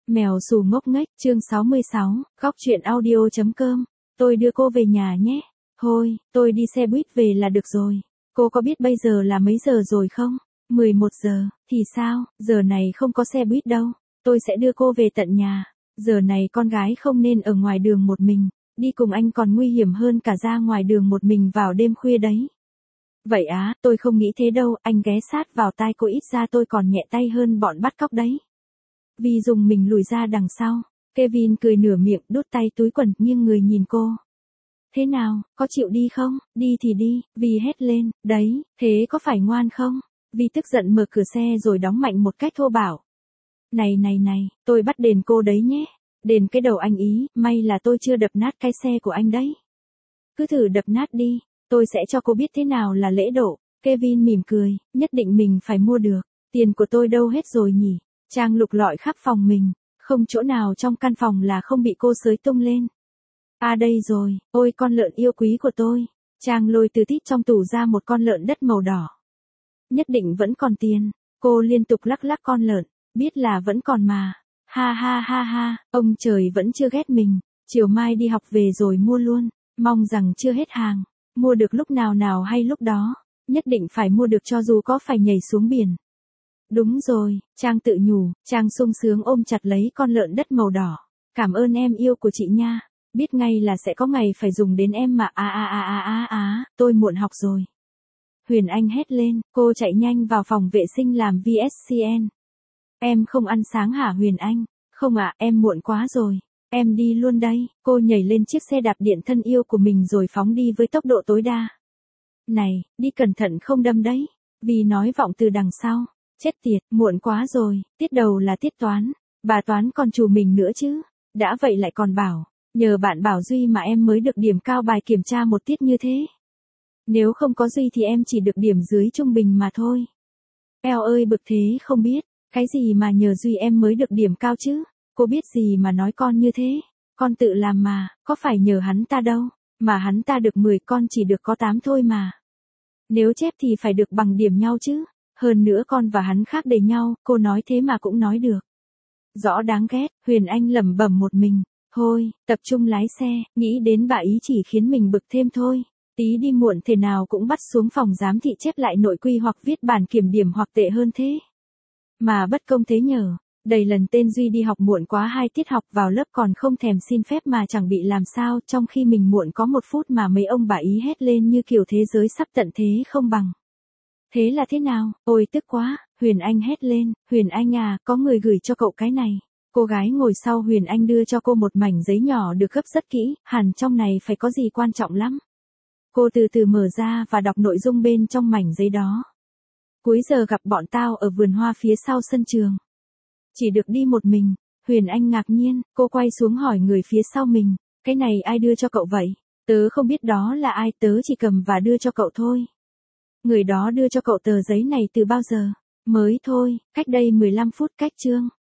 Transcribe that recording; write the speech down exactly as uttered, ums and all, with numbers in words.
Mèo xù ngốc nghếch, chương sáu mươi sáu, góc truyện audio.com. Tôi đưa cô về nhà nhé. Thôi, tôi đi xe buýt về là được rồi. Cô có biết bây giờ là mấy giờ rồi không? mười một giờ, thì sao, giờ này không có xe buýt đâu. Tôi sẽ đưa cô về tận nhà. Giờ này con gái không nên ở ngoài đường một mình. Đi cùng anh còn nguy hiểm hơn cả ra ngoài đường một mình vào đêm khuya đấy. Vậy á, tôi không nghĩ thế đâu, anh ghé sát vào tai cô, ít ra tôi còn nhẹ tay hơn bọn bắt cóc đấy. Vi dùng mình lùi ra đằng sau. Kevin cười nửa miệng, đút tay túi quần, nghiêng người nhìn cô. Thế nào, có chịu đi không? Đi thì đi, Vi hét lên, đấy, thế có phải ngoan không? Vi tức giận mở cửa xe rồi đóng mạnh một cách thô bạo. Này này này, tôi bắt đền cô đấy nhé. Đền cái đầu anh ý, may là tôi chưa đập nát cái xe của anh đấy. Cứ thử đập nát đi, tôi sẽ cho cô biết thế nào là lễ độ. Kevin mỉm cười, nhất định mình phải mua được. Tiền của tôi đâu hết rồi nhỉ? Trang lục lọi khắp phòng mình, không chỗ nào trong căn phòng là không bị cô xới tung lên. À đây rồi, ôi con lợn yêu quý của tôi. Trang lôi từ tít trong tủ ra một con lợn đất màu đỏ. Nhất định vẫn còn tiền. Cô liên tục lắc lắc con lợn, biết là vẫn còn mà. Ha ha ha ha, ông trời vẫn chưa ghét mình. Chiều mai đi học về rồi mua luôn, mong rằng chưa hết hàng. Mua được lúc nào nào hay lúc đó, nhất định phải mua được cho dù có phải nhảy xuống biển. Đúng rồi, Trang tự nhủ, Trang sung sướng ôm chặt lấy con lợn đất màu đỏ. Cảm ơn em yêu của chị nha, biết ngay là sẽ có ngày phải dùng đến em mà. À à à à à à, tôi muộn học rồi. Huyền Anh hét lên, cô chạy nhanh vào phòng vệ sinh làm vê ét xê en. Em không ăn sáng hả Huyền Anh? Không ạ, em muộn quá rồi. Em đi luôn đây. Cô nhảy lên chiếc xe đạp điện thân yêu của mình rồi phóng đi với tốc độ tối đa. Này, đi cẩn thận không đâm đấy. Vì nói vọng từ đằng sau. Chết tiệt, muộn quá rồi, tiết đầu là tiết toán. Bà toán còn trù mình nữa chứ. Đã vậy lại còn bảo, nhờ bạn Bảo Duy mà em mới được điểm cao bài kiểm tra một tiết như thế. Nếu không có Duy thì em chỉ được điểm dưới trung bình mà thôi. Eo ơi bực thế không biết, cái gì mà nhờ Duy em mới được điểm cao chứ. Cô biết gì mà nói con như thế. Con tự làm mà, có phải nhờ hắn ta đâu. Mà hắn ta được mười, con chỉ được có tám thôi mà. Nếu chép thì phải được bằng điểm nhau chứ. Hơn nữa con và hắn khác đầy nhau, cô nói thế mà cũng nói được. Rõ đáng ghét, Huyền Anh lẩm bẩm một mình. Thôi, tập trung lái xe, nghĩ đến bà ý chỉ khiến mình bực thêm thôi. Tí đi muộn thế nào cũng bắt xuống phòng giám thị chép lại nội quy hoặc viết bản kiểm điểm hoặc tệ hơn thế. Mà bất công thế nhờ, đầy lần tên Duy đi học muộn quá hai tiết học vào lớp còn không thèm xin phép mà chẳng bị làm sao, trong khi mình muộn có một phút mà mấy ông bà ý hét lên như kiểu thế giới sắp tận thế không bằng. Thế là thế nào? Ôi tức quá, Huyền Anh hét lên, Huyền Anh à, có người gửi cho cậu cái này. Cô gái ngồi sau Huyền Anh đưa cho cô một mảnh giấy nhỏ được gấp rất kỹ, hẳn trong này phải có gì quan trọng lắm. Cô từ từ mở ra và đọc nội dung bên trong mảnh giấy đó. Cuối giờ gặp bọn tao ở vườn hoa phía sau sân trường. Chỉ được đi một mình. Huyền Anh ngạc nhiên, cô quay xuống hỏi người phía sau mình, cái này ai đưa cho cậu vậy? Tớ không biết đó là ai, tớ chỉ cầm và đưa cho cậu thôi. Người đó đưa cho cậu tờ giấy này từ bao giờ? Mới thôi, cách đây mười lăm phút cách chương.